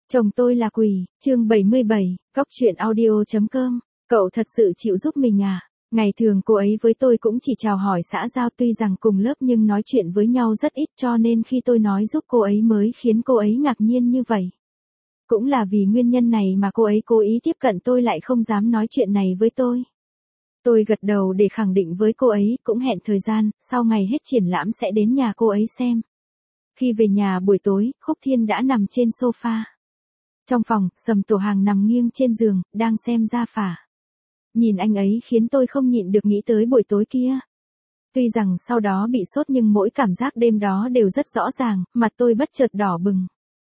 Chồng tôi là quỷ, chương 77, Cóc truyện audio.com. Cậu thật sự chịu giúp mình à? Ngày thường cô ấy với tôi cũng chỉ chào hỏi xã giao, tuy rằng cùng lớp nhưng nói chuyện với nhau rất ít, cho nên khi tôi nói giúp cô ấy mới khiến cô ấy ngạc nhiên như vậy. Cũng là vì nguyên nhân này mà cô ấy cố ý tiếp cận tôi, lại không dám nói chuyện này với tôi. Tôi gật đầu để khẳng định với cô ấy, cũng hẹn thời gian, sau ngày hết triển lãm sẽ đến nhà cô ấy xem. Khi về nhà buổi tối, Khúc Thiên đã nằm trên sofa. Trong phòng, Sầm Tổ Hàng nằm nghiêng trên giường, đang xem Gia Phả. Nhìn anh ấy khiến tôi không nhịn được nghĩ tới buổi tối kia. Tuy rằng sau đó bị sốt nhưng mỗi cảm giác đêm đó đều rất rõ ràng, mặt tôi bất chợt đỏ bừng.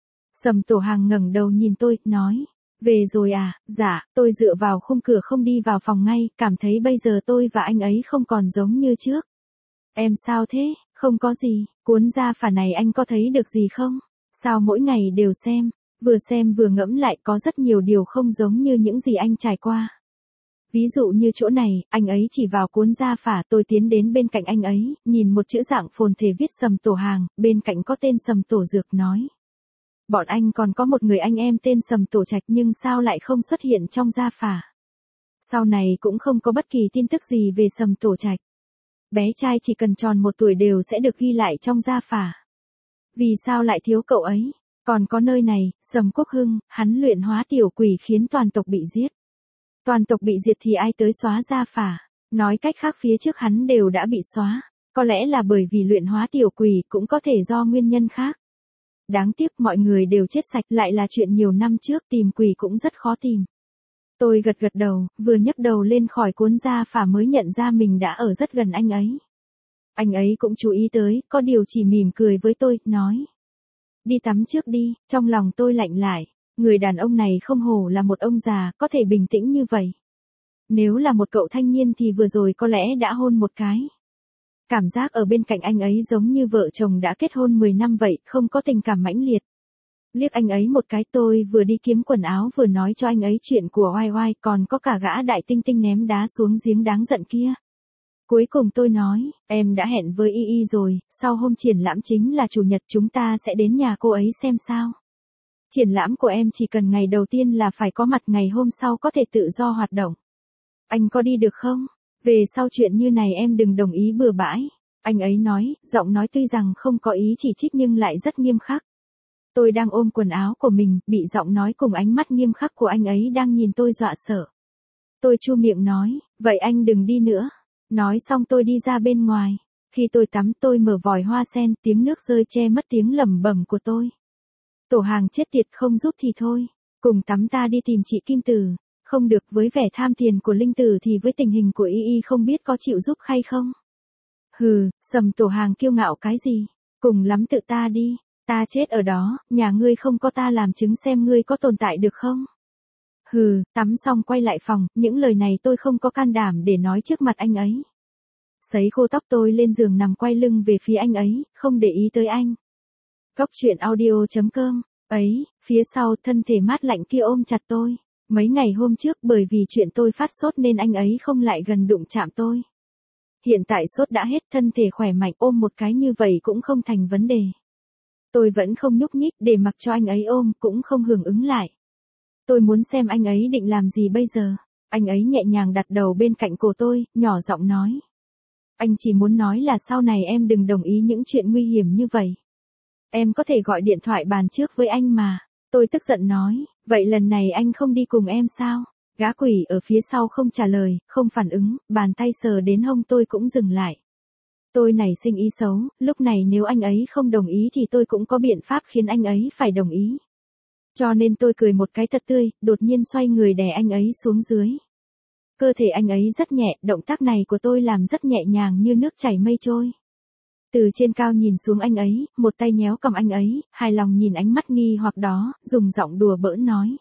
Sầm Tổ Hàng ngẩng đầu nhìn tôi, nói, về rồi à? Dạ. Tôi dựa vào khung cửa không đi vào phòng ngay, cảm thấy bây giờ tôi và anh ấy không còn giống như trước. Em sao thế? Không có gì, cuốn Gia Phả này anh có thấy được gì không? Sao mỗi ngày đều xem vừa ngẫm lại, có rất nhiều điều không giống như những gì anh trải qua. Ví dụ như chỗ này, anh ấy chỉ vào cuốn Gia Phả, tôi tiến đến bên cạnh anh ấy, nhìn một chữ dạng phồn thể viết Sầm Tổ Hàng, bên cạnh có tên Sầm Tổ Dược, nói. Bọn anh còn có một người anh em tên Sầm Tổ Trạch nhưng sao lại không xuất hiện trong Gia Phả. Sau này cũng không có bất kỳ tin tức gì về Sầm Tổ Trạch. Bé trai chỉ cần tròn 1 tuổi đều sẽ được ghi lại trong Gia Phả. Vì sao lại thiếu cậu ấy? Còn có nơi này, Sầm Quốc Hưng, hắn luyện hóa tiểu quỷ khiến toàn tộc bị giết. Toàn tộc bị diệt thì ai tới xóa Gia Phả? Nói cách khác phía trước hắn đều đã bị xóa. Có lẽ là bởi vì luyện hóa tiểu quỷ, cũng có thể do nguyên nhân khác. Đáng tiếc mọi người đều chết sạch, lại là chuyện nhiều năm trước, tìm quỷ cũng rất khó tìm. Tôi gật đầu, vừa nhấc đầu lên khỏi cuốn Gia Phả mới nhận ra mình đã ở rất gần anh ấy. Anh ấy cũng chú ý tới, có điều chỉ mỉm cười với tôi, nói. Đi tắm trước đi. Trong lòng tôi lạnh lại. Người đàn ông này không hổ là một ông già, có thể bình tĩnh như vậy. Nếu là một cậu thanh niên thì vừa rồi có lẽ đã hôn một cái. Cảm giác ở bên cạnh anh ấy giống như vợ chồng đã kết hôn 10 năm vậy, không có tình cảm mãnh liệt. Liếc anh ấy một cái, tôi vừa đi kiếm quần áo vừa nói cho anh ấy chuyện của Oai Oai, còn có cả gã Đại Tinh Tinh ném đá xuống giếng đáng giận kia. Cuối cùng tôi nói, em đã hẹn với Y rồi, sau hôm triển lãm chính là chủ nhật, chúng ta sẽ đến nhà cô ấy xem sao. Triển lãm của em chỉ cần ngày đầu tiên là phải có mặt, ngày hôm sau có thể tự do hoạt động. Anh có đi được không? Về sau chuyện như này em đừng đồng ý bừa bãi. Anh ấy nói, giọng nói tuy rằng không có ý chỉ trích nhưng lại rất nghiêm khắc. Tôi đang ôm quần áo của mình, bị giọng nói cùng ánh mắt nghiêm khắc của anh ấy đang nhìn tôi dọa sợ. Tôi chu miệng nói, vậy anh đừng đi nữa. Nói xong tôi đi ra bên ngoài. Khi tôi tắm tôi mở vòi hoa sen, tiếng nước rơi che mất tiếng lẩm bẩm của tôi. Tổ Hàng chết tiệt, không giúp thì thôi. Cùng tắm ta đi tìm chị Kim Tử. Không được, với vẻ tham tiền của Linh Tử thì với tình hình của Y không biết có chịu giúp hay không. Hừ, Sầm Tổ Hàng kiêu ngạo cái gì. Cùng lắm tự ta đi. Ta chết ở đó, nhà ngươi không có ta làm chứng xem ngươi có tồn tại được không. Hừ, tắm xong quay lại phòng, những lời này tôi không có can đảm để nói trước mặt anh ấy. Sấy khô tóc tôi lên giường nằm quay lưng về phía anh ấy, không để ý tới anh. Cóc truyện audio.com. Ấy, phía sau thân thể mát lạnh kia ôm chặt tôi. Mấy ngày hôm trước bởi vì chuyện tôi phát sốt nên anh ấy không lại gần đụng chạm tôi. Hiện tại sốt đã hết, thân thể khỏe mạnh, ôm một cái như vậy cũng không thành vấn đề. Tôi vẫn không nhúc nhích, để mặc cho anh ấy ôm, cũng không hưởng ứng lại. Tôi muốn xem anh ấy định làm gì bây giờ. Anh ấy nhẹ nhàng đặt đầu bên cạnh cổ tôi, nhỏ giọng nói. Anh chỉ muốn nói là sau này em đừng đồng ý những chuyện nguy hiểm như vậy. Em có thể gọi điện thoại bàn trước với anh mà. Tôi tức giận nói, vậy lần này anh không đi cùng em sao? Gã quỷ ở phía sau không trả lời, không phản ứng, bàn tay sờ đến hông tôi cũng dừng lại. Tôi nảy sinh ý xấu, lúc này nếu anh ấy không đồng ý thì tôi cũng có biện pháp khiến anh ấy phải đồng ý. Cho nên tôi cười một cái thật tươi, đột nhiên xoay người đè anh ấy xuống dưới. Cơ thể anh ấy rất nhẹ, động tác này của tôi làm rất nhẹ nhàng như nước chảy mây trôi. Từ trên cao nhìn xuống anh ấy, một tay nhéo cầm anh ấy, hài lòng nhìn ánh mắt nghi hoặc đó, dùng giọng đùa bỡn nói.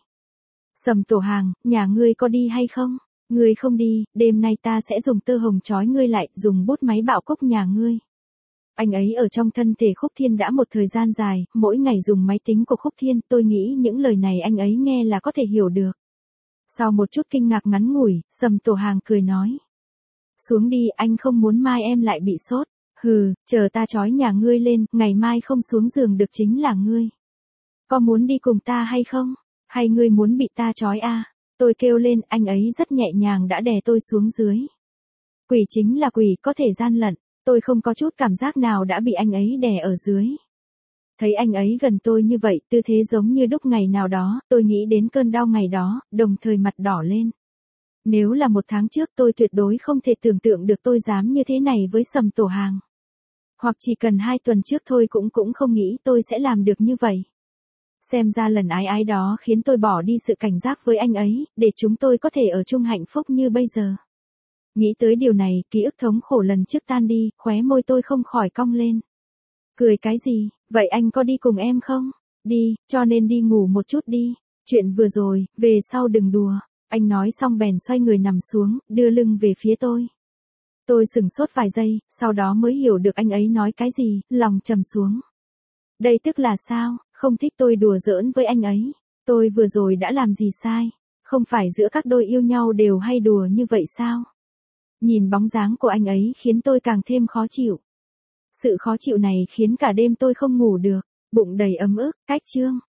Sầm Tổ Hàng, nhà ngươi có đi hay không? Ngươi không đi, đêm nay ta sẽ dùng tơ hồng trói ngươi lại, dùng bút máy bạo cốc nhà ngươi. Anh ấy ở trong thân thể Khúc Thiên đã một thời gian dài, mỗi ngày dùng máy tính của Khúc Thiên, tôi nghĩ những lời này anh ấy nghe là có thể hiểu được. Sau một chút kinh ngạc ngắn ngủi, Sầm Tổ Hàng cười nói. Xuống đi, anh không muốn mai em lại bị sốt. Hừ, chờ ta trói nhà ngươi lên, ngày mai không xuống giường được chính là ngươi. Có muốn đi cùng ta hay không? Hay ngươi muốn bị ta trói à? Tôi kêu lên, anh ấy rất nhẹ nhàng đã đè tôi xuống dưới. Quỷ chính là quỷ, có thể gian lận, tôi không có chút cảm giác nào đã bị anh ấy đè ở dưới. Thấy anh ấy gần tôi như vậy, tư thế giống như đúc ngày nào đó, tôi nghĩ đến cơn đau ngày đó, đồng thời mặt đỏ lên. Nếu là 1 tháng trước tôi tuyệt đối không thể tưởng tượng được tôi dám như thế này với Sầm Tổ Hàng. Hoặc chỉ cần 2 tuần trước thôi cũng không nghĩ tôi sẽ làm được như vậy. Xem ra lần ái ái đó khiến tôi bỏ đi sự cảnh giác với anh ấy, để chúng tôi có thể ở chung hạnh phúc như bây giờ. Nghĩ tới điều này, ký ức thống khổ lần trước tan đi, khóe môi tôi không khỏi cong lên. Cười cái gì, vậy anh có đi cùng em không? Đi, cho nên đi ngủ một chút đi. Chuyện vừa rồi, về sau đừng đùa. Anh nói xong bèn xoay người nằm xuống, đưa lưng về phía tôi. Tôi sửng sốt vài giây, sau đó mới hiểu được anh ấy nói cái gì, lòng trầm xuống. Đây tức là sao, không thích tôi đùa giỡn với anh ấy. Tôi vừa rồi đã làm gì sai? Không phải giữa các đôi yêu nhau đều hay đùa như vậy sao? Nhìn bóng dáng của anh ấy khiến tôi càng thêm khó chịu. Sự khó chịu này khiến cả đêm tôi không ngủ được, bụng đầy ấm ức, cách chương.